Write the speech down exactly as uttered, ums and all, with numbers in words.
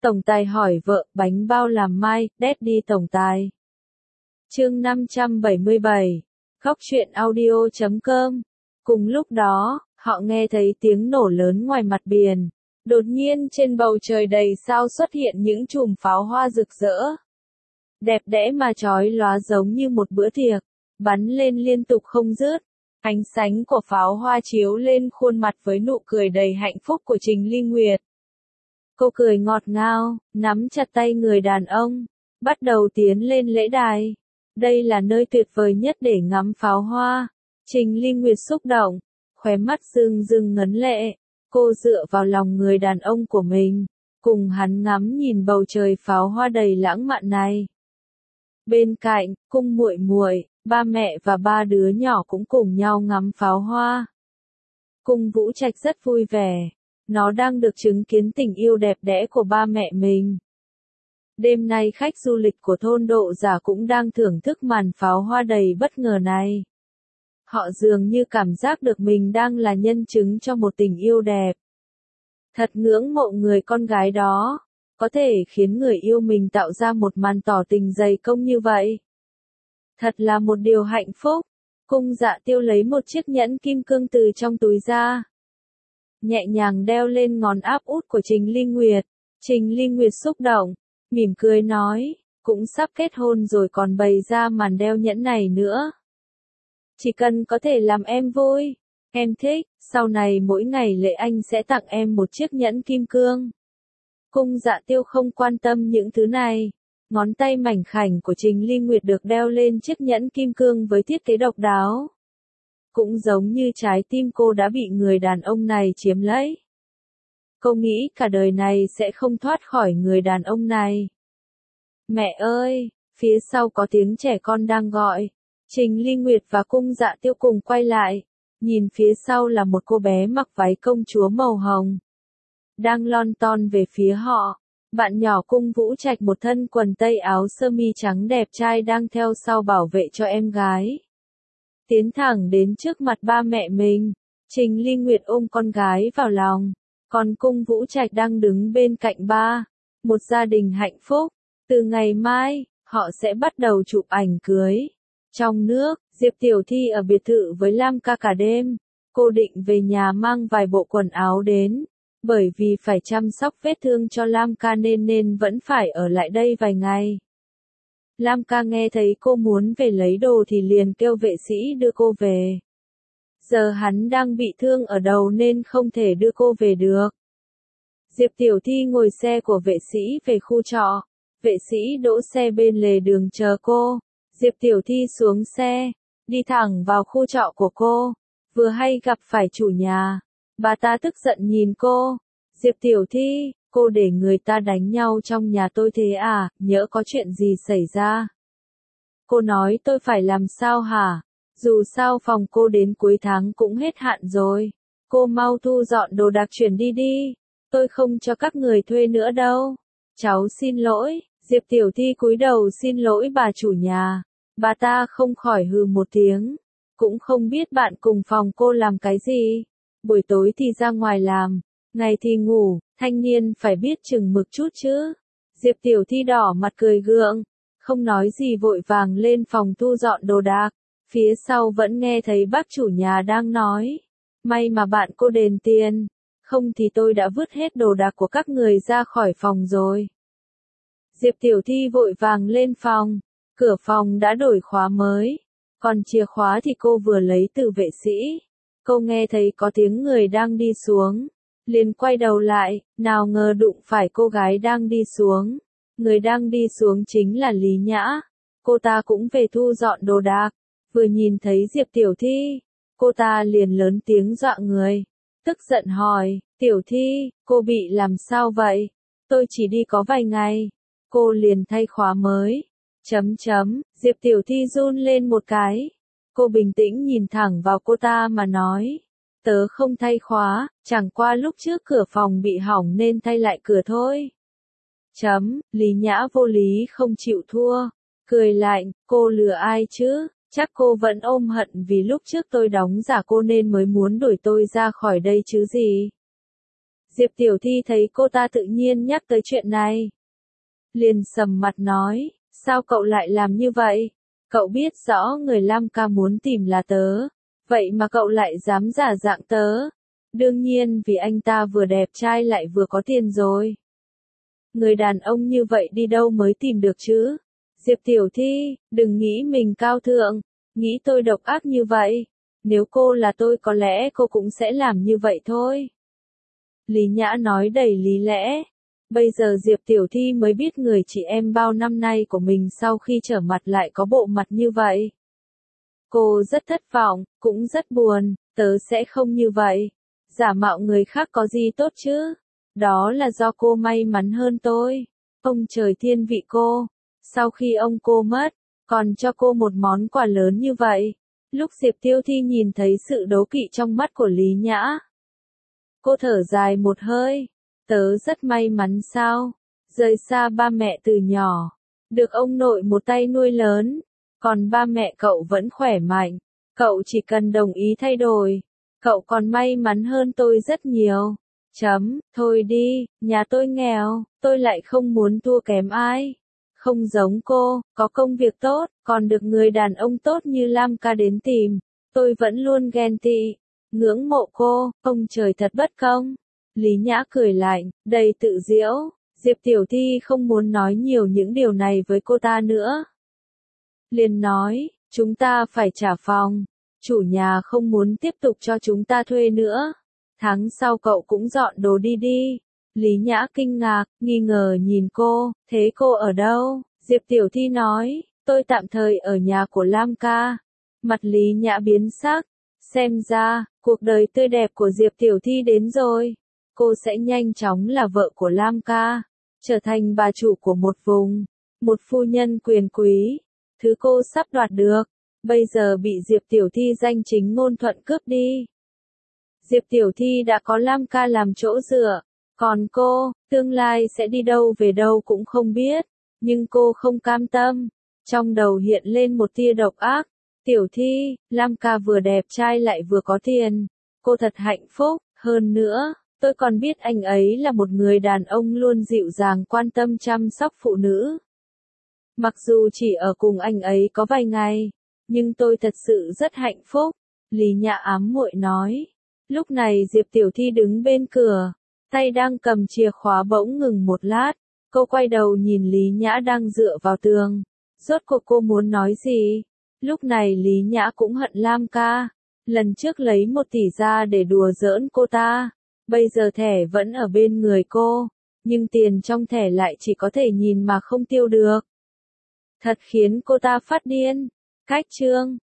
Tổng tài hỏi vợ, bánh bao làm mai, Daddy tổng tài. Chương năm trăm bảy mươi bảy. Góc truyện audio chấm com. Cùng lúc đó, họ nghe thấy tiếng nổ lớn ngoài mặt biển. Đột nhiên trên bầu trời đầy sao xuất hiện những chùm pháo hoa rực rỡ. Đẹp đẽ mà chói lóa giống như một bữa tiệc, bắn lên liên tục không dứt. Ánh sáng của pháo hoa chiếu lên khuôn mặt với nụ cười đầy hạnh phúc của Trình Ly Nguyệt. Cô cười ngọt ngào, nắm chặt tay người đàn ông, bắt đầu tiến lên lễ đài. Đây là nơi tuyệt vời nhất để ngắm pháo hoa. Trình Ly Nguyệt xúc động, khóe mắt rưng rưng ngấn lệ. Cô dựa vào lòng người đàn ông của mình, cùng hắn ngắm nhìn bầu trời pháo hoa đầy lãng mạn này. Bên cạnh, cung muội muội, ba mẹ và ba đứa nhỏ cũng cùng nhau ngắm pháo hoa. Cung Vũ Trạch rất vui vẻ, nó đang được chứng kiến tình yêu đẹp đẽ của ba mẹ mình. Đêm nay khách du lịch của thôn Độ Giả cũng đang thưởng thức màn pháo hoa đầy bất ngờ này. Họ dường như cảm giác được mình đang là nhân chứng cho một tình yêu đẹp. Thật ngưỡng mộ người con gái đó, có thể khiến người yêu mình tạo ra một màn tỏ tình dày công như vậy. Thật là một điều hạnh phúc. Cung Dạ Tiêu lấy một chiếc nhẫn kim cương từ trong túi ra, nhẹ nhàng đeo lên ngón áp út của Trình Ly Nguyệt. Trình Ly Nguyệt xúc động, mỉm cười nói, cũng sắp kết hôn rồi còn bày ra màn đeo nhẫn này nữa. Chỉ cần có thể làm em vui, em thích, sau này mỗi ngày lễ anh sẽ tặng em một chiếc nhẫn kim cương. Cung Dạ Tiêu không quan tâm những thứ này. Ngón tay mảnh khảnh của Trình Ly Nguyệt được đeo lên chiếc nhẫn kim cương với thiết kế độc đáo. Cũng giống như trái tim cô đã bị người đàn ông này chiếm lấy. Cô nghĩ cả đời này sẽ không thoát khỏi người đàn ông này. Mẹ ơi, phía sau có tiếng trẻ con đang gọi. Trình Ly Nguyệt và Cung Dạ Tiêu cùng quay lại, nhìn phía sau là một cô bé mặc váy công chúa màu hồng, đang lon ton về phía họ. Bạn nhỏ Cung Vũ Trạch một thân quần tây áo sơ mi trắng đẹp trai đang theo sau bảo vệ cho em gái. Tiến thẳng đến trước mặt ba mẹ mình, Trình Ly Nguyệt ôm con gái vào lòng, còn Cung Vũ Trạch đang đứng bên cạnh ba. Một gia đình hạnh phúc. Từ ngày mai, họ sẽ bắt đầu chụp ảnh cưới. Trong nước, Diệp Tiểu Thi ở biệt thự với Lam Ca cả đêm. Cô định về nhà mang vài bộ quần áo đến. Bởi vì phải chăm sóc vết thương cho Lam Ca nên nên vẫn phải ở lại đây vài ngày. Lam Ca nghe thấy cô muốn về lấy đồ thì liền kêu vệ sĩ đưa cô về. Giờ hắn đang bị thương ở đầu nên không thể đưa cô về được. Diệp Tiểu Thi ngồi xe của vệ sĩ về khu trọ. Vệ sĩ đỗ xe bên lề đường chờ cô. Diệp Tiểu Thi xuống xe, đi thẳng vào khu trọ của cô. Vừa hay gặp phải chủ nhà. Bà ta tức giận nhìn cô. Diệp Tiểu Thi, cô để người ta đánh nhau trong nhà tôi thế à, nhỡ có chuyện gì xảy ra. Cô nói tôi phải làm sao hả? Dù sao phòng cô đến cuối tháng cũng hết hạn rồi. Cô mau thu dọn đồ đạc chuyển đi đi. Tôi không cho các người thuê nữa đâu. Cháu xin lỗi. Diệp Tiểu Thi cúi đầu xin lỗi bà chủ nhà. Bà ta không khỏi hừ một tiếng. Cũng không biết bạn cùng phòng cô làm cái gì. Buổi tối thì ra ngoài làm, ngày thì ngủ, thanh niên phải biết chừng mực chút chứ. Diệp Tiểu Thi đỏ mặt cười gượng, không nói gì vội vàng lên phòng thu dọn đồ đạc. Phía sau vẫn nghe thấy bác chủ nhà đang nói, may mà bạn cô đền tiền, không thì tôi đã vứt hết đồ đạc của các người ra khỏi phòng rồi. Diệp Tiểu Thi vội vàng lên phòng, cửa phòng đã đổi khóa mới, còn chìa khóa thì cô vừa lấy từ vệ sĩ. Cô nghe thấy có tiếng người đang đi xuống, liền quay đầu lại, nào ngờ đụng phải cô gái đang đi xuống. Người đang đi xuống chính là Lý Nhã. Cô ta cũng về thu dọn đồ đạc, vừa nhìn thấy Diệp Tiểu Thi, cô ta liền lớn tiếng dọa người, tức giận hỏi, Tiểu Thi, cô bị làm sao vậy? Tôi chỉ đi có vài ngày. Cô liền thay khóa mới. Chấm chấm, Diệp Tiểu Thi run lên một cái. Cô bình tĩnh nhìn thẳng vào cô ta mà nói, tớ không thay khóa, chẳng qua lúc trước cửa phòng bị hỏng nên thay lại cửa thôi. Chấm, Lý Nhã vô lý không chịu thua, cười lạnh, cô lừa ai chứ, chắc cô vẫn ôm hận vì lúc trước tôi đóng giả cô nên mới muốn đuổi tôi ra khỏi đây chứ gì. Diệp Tiểu Thi thấy cô ta tự nhiên nhắc tới chuyện này. Liền sầm mặt nói, sao cậu lại làm như vậy? Cậu biết rõ người Lam ca muốn tìm là tớ, vậy mà cậu lại dám giả dạng tớ. Đương nhiên vì anh ta vừa đẹp trai lại vừa có tiền rồi. Người đàn ông như vậy đi đâu mới tìm được chứ? Diệp Tiểu Thi, đừng nghĩ mình cao thượng, nghĩ tôi độc ác như vậy. Nếu cô là tôi có lẽ cô cũng sẽ làm như vậy thôi. Lý Nhã nói đầy lý lẽ. Bây giờ Diệp Tiểu Thi mới biết người chị em bao năm nay của mình sau khi trở mặt lại có bộ mặt như vậy. Cô rất thất vọng, cũng rất buồn, tớ sẽ không như vậy. Giả mạo người khác có gì tốt chứ? Đó là do cô may mắn hơn tôi. Ông trời thiên vị cô. Sau khi ông cô mất, còn cho cô một món quà lớn như vậy. Lúc Diệp Tiểu Thi nhìn thấy sự đố kỵ trong mắt của Lý Nhã, cô thở dài một hơi. Tớ rất may mắn sao? Rời xa ba mẹ từ nhỏ, được ông nội một tay nuôi lớn, còn ba mẹ cậu vẫn khỏe mạnh. Cậu chỉ cần đồng ý thay đổi, cậu còn may mắn hơn tôi rất nhiều. Chấm, thôi đi, nhà tôi nghèo, tôi lại không muốn thua kém ai. Không giống cô, có công việc tốt, còn được người đàn ông tốt như Lam ca đến tìm. Tôi vẫn luôn ghen tị, ngưỡng mộ cô, ông trời thật bất công. Lý Nhã cười lạnh, đầy tự giễu. Diệp Tiểu Thi không muốn nói nhiều những điều này với cô ta nữa. Liền nói, chúng ta phải trả phòng. Chủ nhà không muốn tiếp tục cho chúng ta thuê nữa. Tháng sau cậu cũng dọn đồ đi đi. Lý Nhã kinh ngạc, nghi ngờ nhìn cô, thế cô ở đâu? Diệp Tiểu Thi nói, tôi tạm thời ở nhà của Lam ca. Mặt Lý Nhã biến sắc, xem ra, cuộc đời tươi đẹp của Diệp Tiểu Thi đến rồi. Cô sẽ nhanh chóng là vợ của Lam ca, trở thành bà chủ của một vùng, một phu nhân quyền quý. Thứ cô sắp đoạt được, bây giờ bị Diệp Tiểu Thi danh chính ngôn thuận cướp đi. Diệp Tiểu Thi đã có Lam ca làm chỗ dựa, còn cô, tương lai sẽ đi đâu về đâu cũng không biết, nhưng cô không cam tâm. Trong đầu hiện lên một tia độc ác. Tiểu Thi, Lam ca vừa đẹp trai lại vừa có tiền, cô thật hạnh phúc, hơn nữa, tôi còn biết anh ấy là một người đàn ông luôn dịu dàng quan tâm chăm sóc phụ nữ. Mặc dù chỉ ở cùng anh ấy có vài ngày, nhưng tôi thật sự rất hạnh phúc. Lý Nhã ám muội nói. Lúc này Diệp Tiểu Thi đứng bên cửa, tay đang cầm chìa khóa bỗng ngừng một lát. Cô quay đầu nhìn Lý Nhã đang dựa vào tường. Rốt cuộc cô muốn nói gì? Lúc này Lý Nhã cũng hận Lam ca. Lần trước lấy một tỷ ra để đùa giỡn cô ta. Bây giờ thẻ vẫn ở bên người cô, nhưng tiền trong thẻ lại chỉ có thể nhìn mà không tiêu được. Thật khiến cô ta phát điên. Cách chương